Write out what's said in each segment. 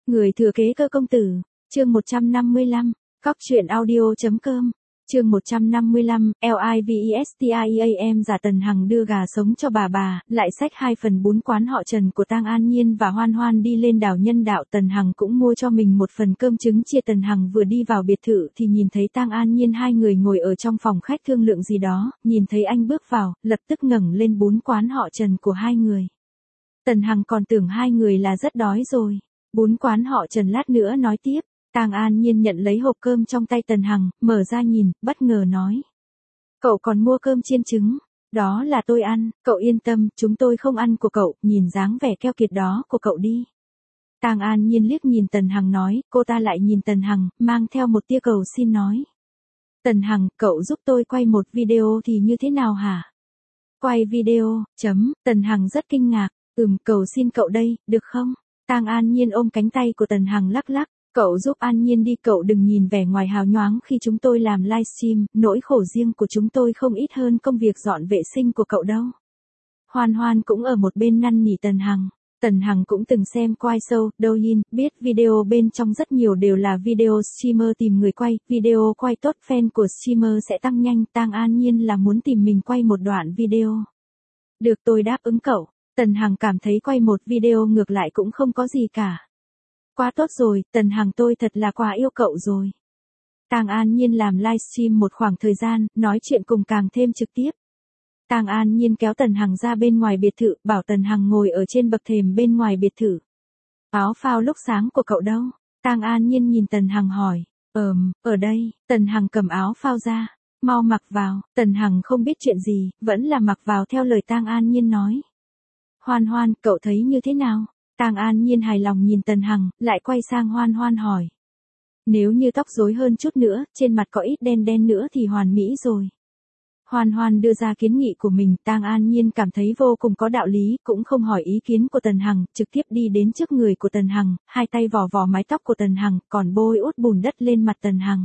Người thừa kế cơ công tử, chương 155, cóc truyện audio.com, chương 155, LIVESTIEAM giả Tần Hằng đưa gà sống cho bà, lại xách 2/4 quán họ Trần của Tang An Nhiên và Hoan Hoan đi lên đảo Nhân Đạo. Tần Hằng cũng mua cho mình một phần cơm trứng chia. Tần Hằng vừa đi vào biệt thự thì nhìn thấy Tang An Nhiên hai người ngồi ở trong phòng khách thương lượng gì đó, nhìn thấy anh bước vào, lập tức ngẩng lên 4 quán họ Trần của hai người. Tần Hằng còn tưởng hai người là rất đói rồi. 4 quán họ Trần lát nữa nói tiếp. Tang An Nhiên nhận lấy hộp cơm trong tay Tần Hằng, mở ra nhìn, bất ngờ nói. Cậu còn mua cơm chiên trứng, đó là tôi ăn, cậu yên tâm, chúng tôi không ăn của cậu, nhìn dáng vẻ keo kiệt đó của cậu đi. Tang An Nhiên liếc nhìn Tần Hằng nói, cô ta lại nhìn Tần Hằng, mang theo một tia cầu xin nói. Tần Hằng, cậu giúp tôi quay một video thì như thế nào hả? Quay video, Tần Hằng rất kinh ngạc, cầu xin cậu đây, được không? Tang An Nhiên ôm cánh tay của Tần Hằng lắc lắc. Cậu giúp An Nhiên đi, cậu đừng nhìn vẻ ngoài hào nhoáng khi chúng tôi làm livestream, nỗi khổ riêng của chúng tôi không ít hơn công việc dọn vệ sinh của cậu đâu. Hoan Hoan cũng ở một bên năn nỉ Tần Hằng. Tần Hằng cũng từng xem quay show, Douyin, biết video bên trong rất nhiều đều là video streamer tìm người quay, video quay tốt fan của streamer sẽ tăng nhanh. Tang An Nhiên là muốn tìm mình quay một đoạn video. Được, tôi đáp ứng cậu. Tần Hằng cảm thấy quay một video ngược lại cũng không có gì cả. Quá tốt rồi, Tần Hằng, tôi thật là quá yêu cậu rồi. Tang An Nhiên làm livestream một khoảng thời gian, nói chuyện cùng càng thêm trực tiếp. Tang An Nhiên kéo Tần Hằng ra bên ngoài biệt thự, bảo Tần Hằng ngồi ở trên bậc thềm bên ngoài biệt thự. Áo phao lúc sáng của cậu đâu? Tang An Nhiên nhìn Tần Hằng hỏi. Ở đây. Tần Hằng cầm áo phao ra. Mau mặc vào. Tần Hằng không biết chuyện gì, vẫn là mặc vào theo lời Tang An Nhiên nói. Hoan Hoan, cậu thấy như thế nào? Tang An Nhiên hài lòng nhìn Tần Hằng, lại quay sang Hoan Hoan hỏi. Nếu như tóc rối hơn chút nữa, trên mặt có ít đen đen nữa thì hoàn mỹ rồi. Hoan Hoan đưa ra kiến nghị của mình, Tang An Nhiên cảm thấy vô cùng có đạo lý, cũng không hỏi ý kiến của Tần Hằng, trực tiếp đi đến trước người của Tần Hằng, hai tay vò vò mái tóc của Tần Hằng, còn bôi út bùn đất lên mặt Tần Hằng.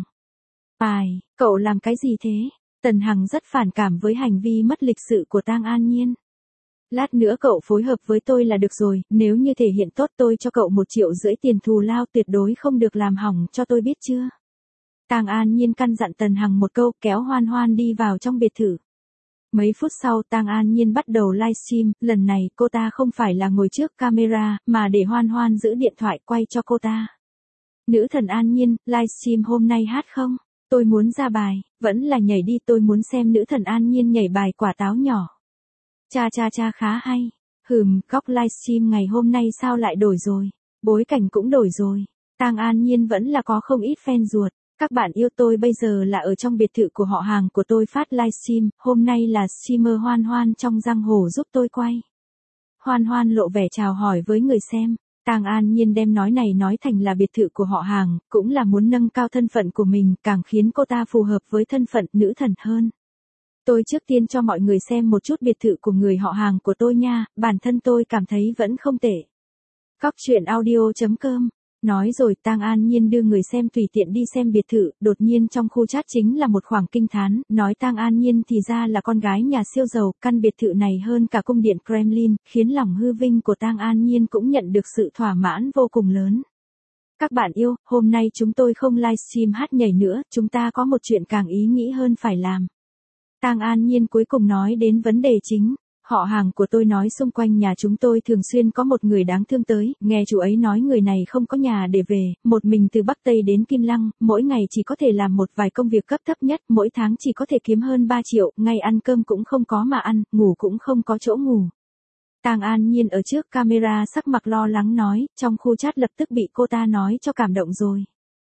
Cậu làm cái gì thế? Tần Hằng rất phản cảm với hành vi mất lịch sự của Tang An Nhiên. Lát nữa cậu phối hợp với tôi là được rồi, nếu như thể hiện tốt tôi cho cậu 1,5 triệu tiền thù lao, tuyệt đối không được làm hỏng cho tôi, biết chưa? Tang An Nhiên căn dặn Tần Hằng một câu, kéo Hoan Hoan đi vào trong biệt thự. Mấy phút sau Tang An Nhiên bắt đầu livestream, lần này cô ta không phải là ngồi trước camera, mà để Hoan Hoan giữ điện thoại quay cho cô ta. Nữ thần An Nhiên, livestream hôm nay hát không? Tôi muốn ra bài, vẫn là nhảy đi, tôi muốn xem nữ thần An Nhiên nhảy bài quả táo nhỏ. Cha khá hay. Góc livestream ngày hôm nay sao lại đổi rồi? Bối cảnh cũng đổi rồi. Tang An Nhiên vẫn là có không ít fan ruột. Các bạn yêu tôi bây giờ là ở trong biệt thự của họ hàng của tôi phát livestream, hôm nay là streamer Hoan Hoan trong giang hồ giúp tôi quay. Hoan Hoan lộ vẻ chào hỏi với người xem. Tang An Nhiên đem nói này nói thành là biệt thự của họ hàng, cũng là muốn nâng cao thân phận của mình, càng khiến cô ta phù hợp với thân phận nữ thần hơn. Tôi trước tiên cho mọi người xem một chút biệt thự của người họ hàng của tôi nha, bản thân tôi cảm thấy vẫn không tệ. Cóc truyện audio.com. Nói rồi Tang An Nhiên đưa người xem tùy tiện đi xem biệt thự, đột nhiên trong khu chat chính là một khoảng kinh thán, nói Tang An Nhiên thì ra là con gái nhà siêu giàu, căn biệt thự này hơn cả cung điện Kremlin, khiến lòng hư vinh của Tang An Nhiên cũng nhận được sự thỏa mãn vô cùng lớn. Các bạn yêu, hôm nay chúng tôi không livestream hát nhảy nữa, chúng ta có một chuyện càng ý nghĩ hơn phải làm. Tang An Nhiên cuối cùng nói đến vấn đề chính. Họ hàng của tôi nói xung quanh nhà chúng tôi thường xuyên có một người đáng thương tới, nghe chú ấy nói người này không có nhà để về, một mình từ Bắc Tây đến Kim Lăng, mỗi ngày chỉ có thể làm một vài công việc cấp thấp nhất, mỗi tháng chỉ có thể kiếm hơn 3 triệu, ngay ăn cơm cũng không có mà ăn, ngủ cũng không có chỗ ngủ. Tang An Nhiên ở trước camera sắc mặt lo lắng nói, trong khu chat lập tức bị cô ta nói cho cảm động rồi.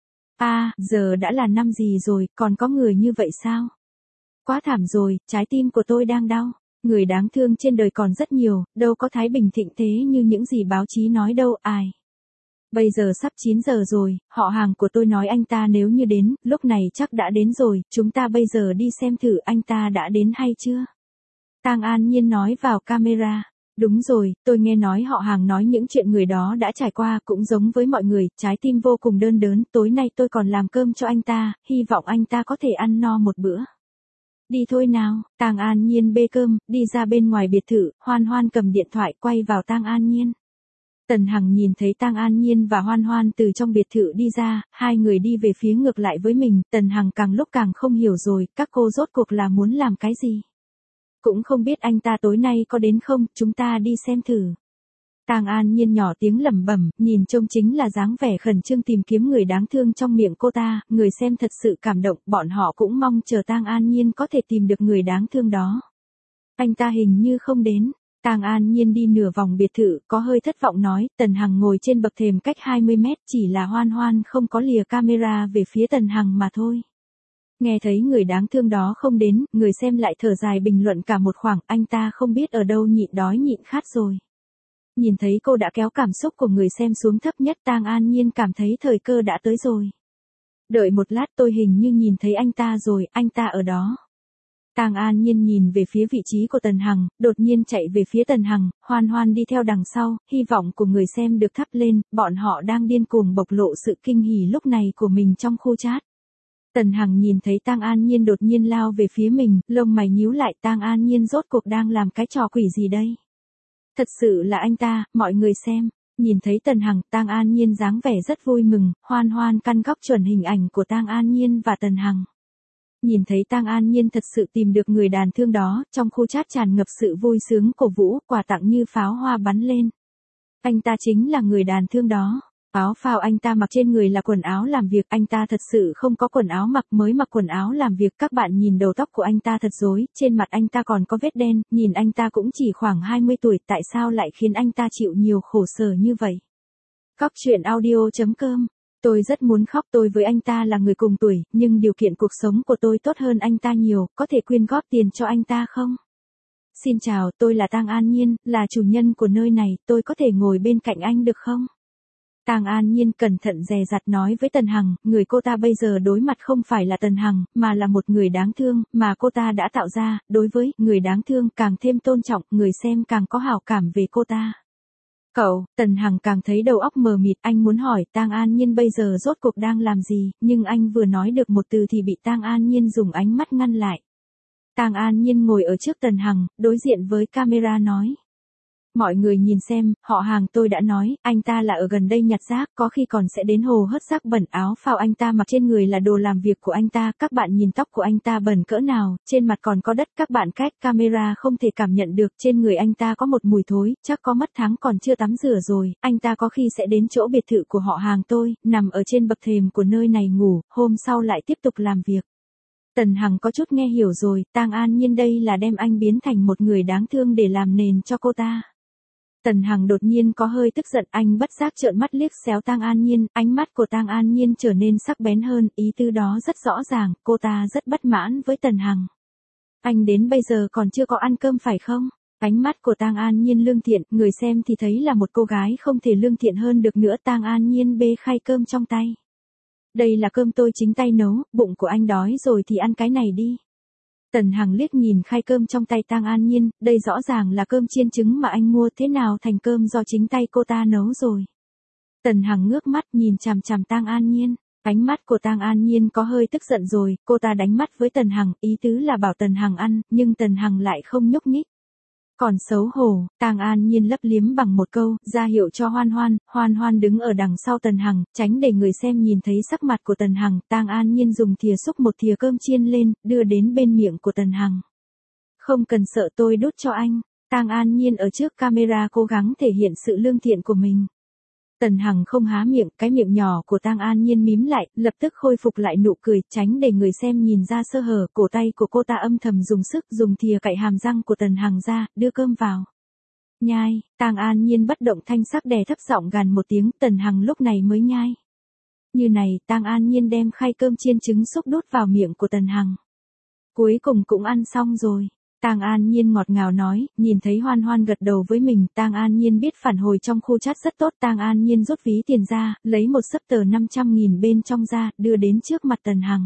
Giờ đã là năm gì rồi, còn có người như vậy sao? Quá thảm rồi, trái tim của tôi đang đau. Người đáng thương trên đời còn rất nhiều, đâu có thái bình thịnh thế như những gì báo chí nói đâu. Bây giờ sắp 9 giờ rồi, họ hàng của tôi nói anh ta nếu như đến, lúc này chắc đã đến rồi, chúng ta bây giờ đi xem thử anh ta đã đến hay chưa. Tang An Nhiên nói vào camera. Đúng rồi, tôi nghe nói họ hàng nói những chuyện người đó đã trải qua, cũng giống với mọi người, trái tim vô cùng đơn đớn, tối nay tôi còn làm cơm cho anh ta, hy vọng anh ta có thể ăn no một bữa. Đi thôi nào. Tang An Nhiên bê cơm, đi ra bên ngoài biệt thự, Hoan Hoan cầm điện thoại quay vào Tang An Nhiên. Tần Hằng nhìn thấy Tang An Nhiên và Hoan Hoan từ trong biệt thự đi ra, hai người đi về phía ngược lại với mình, Tần Hằng càng lúc càng không hiểu rồi, các cô rốt cuộc là muốn làm cái gì. Cũng không biết anh ta tối nay có đến không, chúng ta đi xem thử. Tang An Nhiên nhỏ tiếng lẩm bẩm, nhìn trông chính là dáng vẻ khẩn trương tìm kiếm người đáng thương trong miệng cô ta, người xem thật sự cảm động, bọn họ cũng mong chờ Tang An Nhiên có thể tìm được người đáng thương đó. Anh ta hình như không đến. Tang An Nhiên đi nửa vòng biệt thự, có hơi thất vọng nói, Tần Hằng ngồi trên bậc thềm cách 20 mét, chỉ là Hoan Hoan không có lìa camera về phía Tần Hằng mà thôi. Nghe thấy người đáng thương đó không đến, người xem lại thở dài bình luận cả một khoảng, anh ta không biết ở đâu nhịn đói nhịn khát rồi. Nhìn thấy cô đã kéo cảm xúc của người xem xuống thấp nhất, Tang An Nhiên cảm thấy thời cơ đã tới rồi. Đợi một lát, tôi hình như nhìn thấy anh ta rồi, anh ta ở đó. Tang An Nhiên nhìn về phía vị trí của Tần Hằng, đột nhiên chạy về phía Tần Hằng, Hoan Hoan đi theo đằng sau, hy vọng của người xem được thắp lên, bọn họ đang điên cuồng bộc lộ sự kinh hỉ lúc này của mình trong khu chat. Tần Hằng nhìn thấy Tang An Nhiên đột nhiên lao về phía mình, lông mày nhíu lại, Tang An Nhiên rốt cuộc đang làm cái trò quỷ gì đây? Thật sự là anh ta, mọi người xem. Nhìn thấy Tần Hằng, Tang An Nhiên dáng vẻ rất vui mừng, Hoan Hoan căn góc chuẩn hình ảnh của Tang An Nhiên và Tần Hằng. Nhìn thấy Tang An Nhiên thật sự tìm được người đàn thương đó, trong khu chat tràn ngập sự vui sướng cổ vũ, quà tặng như pháo hoa bắn lên. Anh ta chính là người đàn thương đó. Áo phao anh ta mặc trên người là quần áo làm việc, anh ta thật sự không có quần áo mặc, mới mặc quần áo làm việc. Các bạn nhìn đầu tóc của anh ta thật rối, trên mặt anh ta còn có vết đen, nhìn anh ta cũng chỉ khoảng 20 tuổi, tại sao lại khiến anh ta chịu nhiều khổ sở như vậy? Cóc truyện audio.com. Tôi rất muốn khóc, tôi với anh ta là người cùng tuổi, nhưng điều kiện cuộc sống của tôi tốt hơn anh ta nhiều, có thể quyên góp tiền cho anh ta không? Xin chào, tôi là Tang An Nhiên, là chủ nhân của nơi này, tôi có thể ngồi bên cạnh anh được không? Tang An Nhiên cẩn thận dè dặt nói với Tần Hằng, người cô ta bây giờ đối mặt không phải là Tần Hằng, mà là một người đáng thương, mà cô ta đã tạo ra, đối với người đáng thương càng thêm tôn trọng, người xem càng có hảo cảm về cô ta. Cậu, Tần Hằng càng thấy đầu óc mờ mịt, anh muốn hỏi Tang An Nhiên bây giờ rốt cuộc đang làm gì, nhưng anh vừa nói được một từ thì bị Tang An Nhiên dùng ánh mắt ngăn lại. Tang An Nhiên ngồi ở trước Tần Hằng, đối diện với camera nói. Mọi người nhìn xem, họ hàng tôi đã nói, anh ta là ở gần đây nhặt rác, có khi còn sẽ đến hồ hớt rác bẩn, áo phao anh ta mặc trên người là đồ làm việc của anh ta, các bạn nhìn tóc của anh ta bẩn cỡ nào, trên mặt còn có đất, các bạn cách camera không thể cảm nhận được, trên người anh ta có một mùi thối, chắc có mất tháng còn chưa tắm rửa rồi, anh ta có khi sẽ đến chỗ biệt thự của họ hàng tôi, nằm ở trên bậc thềm của nơi này ngủ, hôm sau lại tiếp tục làm việc. Tần Hằng có chút nghe hiểu rồi, Tang An Nhiên đây là đem anh biến thành một người đáng thương để làm nền cho cô ta. Tần Hằng đột nhiên có hơi tức giận, anh bất giác trợn mắt liếc xéo Tang An Nhiên, ánh mắt của Tang An Nhiên trở nên sắc bén hơn, ý tứ đó rất rõ ràng, cô ta rất bất mãn với Tần Hằng. Anh đến bây giờ còn chưa có ăn cơm phải không? Ánh mắt của Tang An Nhiên lương thiện, người xem thì thấy là một cô gái không thể lương thiện hơn được nữa. Tang An Nhiên bê khay cơm trong tay. Đây là cơm tôi chính tay nấu, bụng của anh đói rồi thì ăn cái này đi. Tần Hằng liếc nhìn khay cơm trong tay Tang An Nhiên, đây rõ ràng là cơm chiên trứng mà anh mua, thế nào thành cơm do chính tay cô ta nấu rồi. Tần Hằng ngước mắt nhìn chằm chằm Tang An Nhiên, ánh mắt của Tang An Nhiên có hơi tức giận rồi, cô ta đánh mắt với Tần Hằng, ý tứ là bảo Tần Hằng ăn, nhưng Tần Hằng lại không nhúc nhích. Còn xấu hổ, Tang An Nhiên lấp liếm bằng một câu, ra hiệu cho Hoan Hoan, Hoan Hoan đứng ở đằng sau Tần Hằng, tránh để người xem nhìn thấy sắc mặt của Tần Hằng, Tang An Nhiên dùng thìa xúc một thìa cơm chiên lên, đưa đến bên miệng của Tần Hằng. Không cần sợ tôi đút cho anh, Tang An Nhiên ở trước camera cố gắng thể hiện sự lương thiện của mình. Tần Hằng không há miệng, cái miệng nhỏ của Tang An Nhiên mím lại, lập tức khôi phục lại nụ cười, tránh để người xem nhìn ra sơ hở, cổ tay của cô ta âm thầm dùng sức, dùng thìa cạy hàm răng của Tần Hằng ra, đưa cơm vào. Nhai, Tang An Nhiên bất động thanh sắc đè thấp giọng gằn một tiếng, Tần Hằng lúc này mới nhai. Như này, Tang An Nhiên đem khay cơm chiên trứng xúc đút vào miệng của Tần Hằng. Cuối cùng cũng ăn xong rồi. Tang An Nhiên ngọt ngào nói, nhìn thấy Hoan Hoan gật đầu với mình, Tang An Nhiên biết phản hồi trong khu chat rất tốt. Tang An Nhiên rút ví tiền ra, lấy một xấp tờ 500.000 bên trong ra, đưa đến trước mặt Tần Hằng.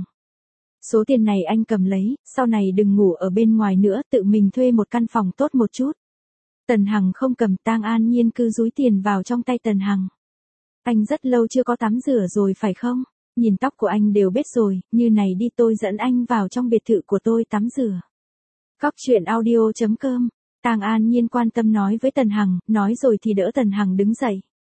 Số tiền này anh cầm lấy, sau này đừng ngủ ở bên ngoài nữa, tự mình thuê một căn phòng tốt một chút. Tần Hằng không cầm, Tang An Nhiên cứ dúi tiền vào trong tay Tần Hằng. Anh rất lâu chưa có tắm rửa rồi phải không? Nhìn tóc của anh đều bết rồi, như này đi tôi dẫn anh vào trong biệt thự của tôi tắm rửa. Cóc truyện audio.com. Tang An Nhiên quan tâm nói với Tần Hằng, nói rồi thì đỡ Tần Hằng đứng dậy.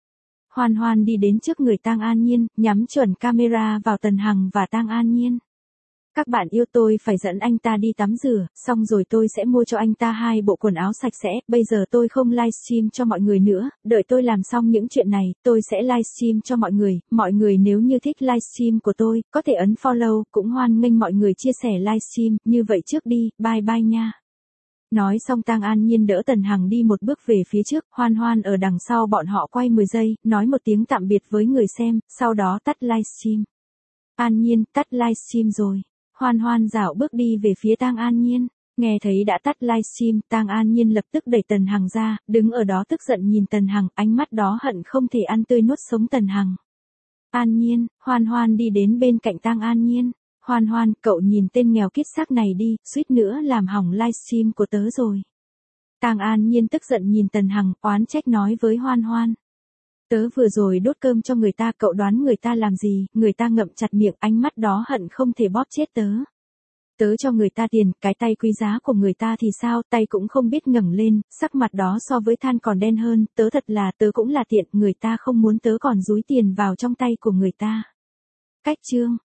Hoan Hoan đi đến trước người Tang An Nhiên, nhắm chuẩn camera vào Tần Hằng và Tang An Nhiên. Các bạn yêu, tôi phải dẫn anh ta đi tắm rửa, xong rồi tôi sẽ mua cho anh ta 2 bộ quần áo sạch sẽ, bây giờ tôi không livestream cho mọi người nữa, đợi tôi làm xong những chuyện này, tôi sẽ livestream cho mọi người nếu như thích livestream của tôi, có thể ấn follow, cũng hoan nghênh mọi người chia sẻ livestream, như vậy trước đi, bye bye nha. Nói xong Tang An Nhiên đỡ Tần Hằng đi một bước về phía trước, Hoan Hoan ở đằng sau bọn họ quay 10 giây, nói một tiếng tạm biệt với người xem, sau đó tắt livestream. An Nhiên, tắt livestream rồi. Hoan Hoan dạo bước đi về phía Tang An Nhiên, nghe thấy đã tắt livestream, Tang An Nhiên lập tức đẩy Tần Hằng ra, đứng ở đó tức giận nhìn Tần Hằng, ánh mắt đó hận không thể ăn tươi nuốt sống Tần Hằng. An Nhiên, Hoan Hoan đi đến bên cạnh Tang An Nhiên. Hoan Hoan, cậu nhìn tên nghèo kiết xác này đi, suýt nữa làm hỏng livestream của tớ rồi. Tang An Nhiên tức giận nhìn Tần Hằng, oán trách nói với Hoan Hoan. Tớ vừa rồi đốt cơm cho người ta, cậu đoán người ta làm gì, người ta ngậm chặt miệng, ánh mắt đó hận không thể bóp chết tớ. Tớ cho người ta tiền, cái tay quý giá của người ta thì sao, tay cũng không biết ngẩng lên, sắc mặt đó so với than còn đen hơn, tớ tớ cũng là tiện, người ta không muốn tớ còn dúi tiền vào trong tay của người ta. Cách chương.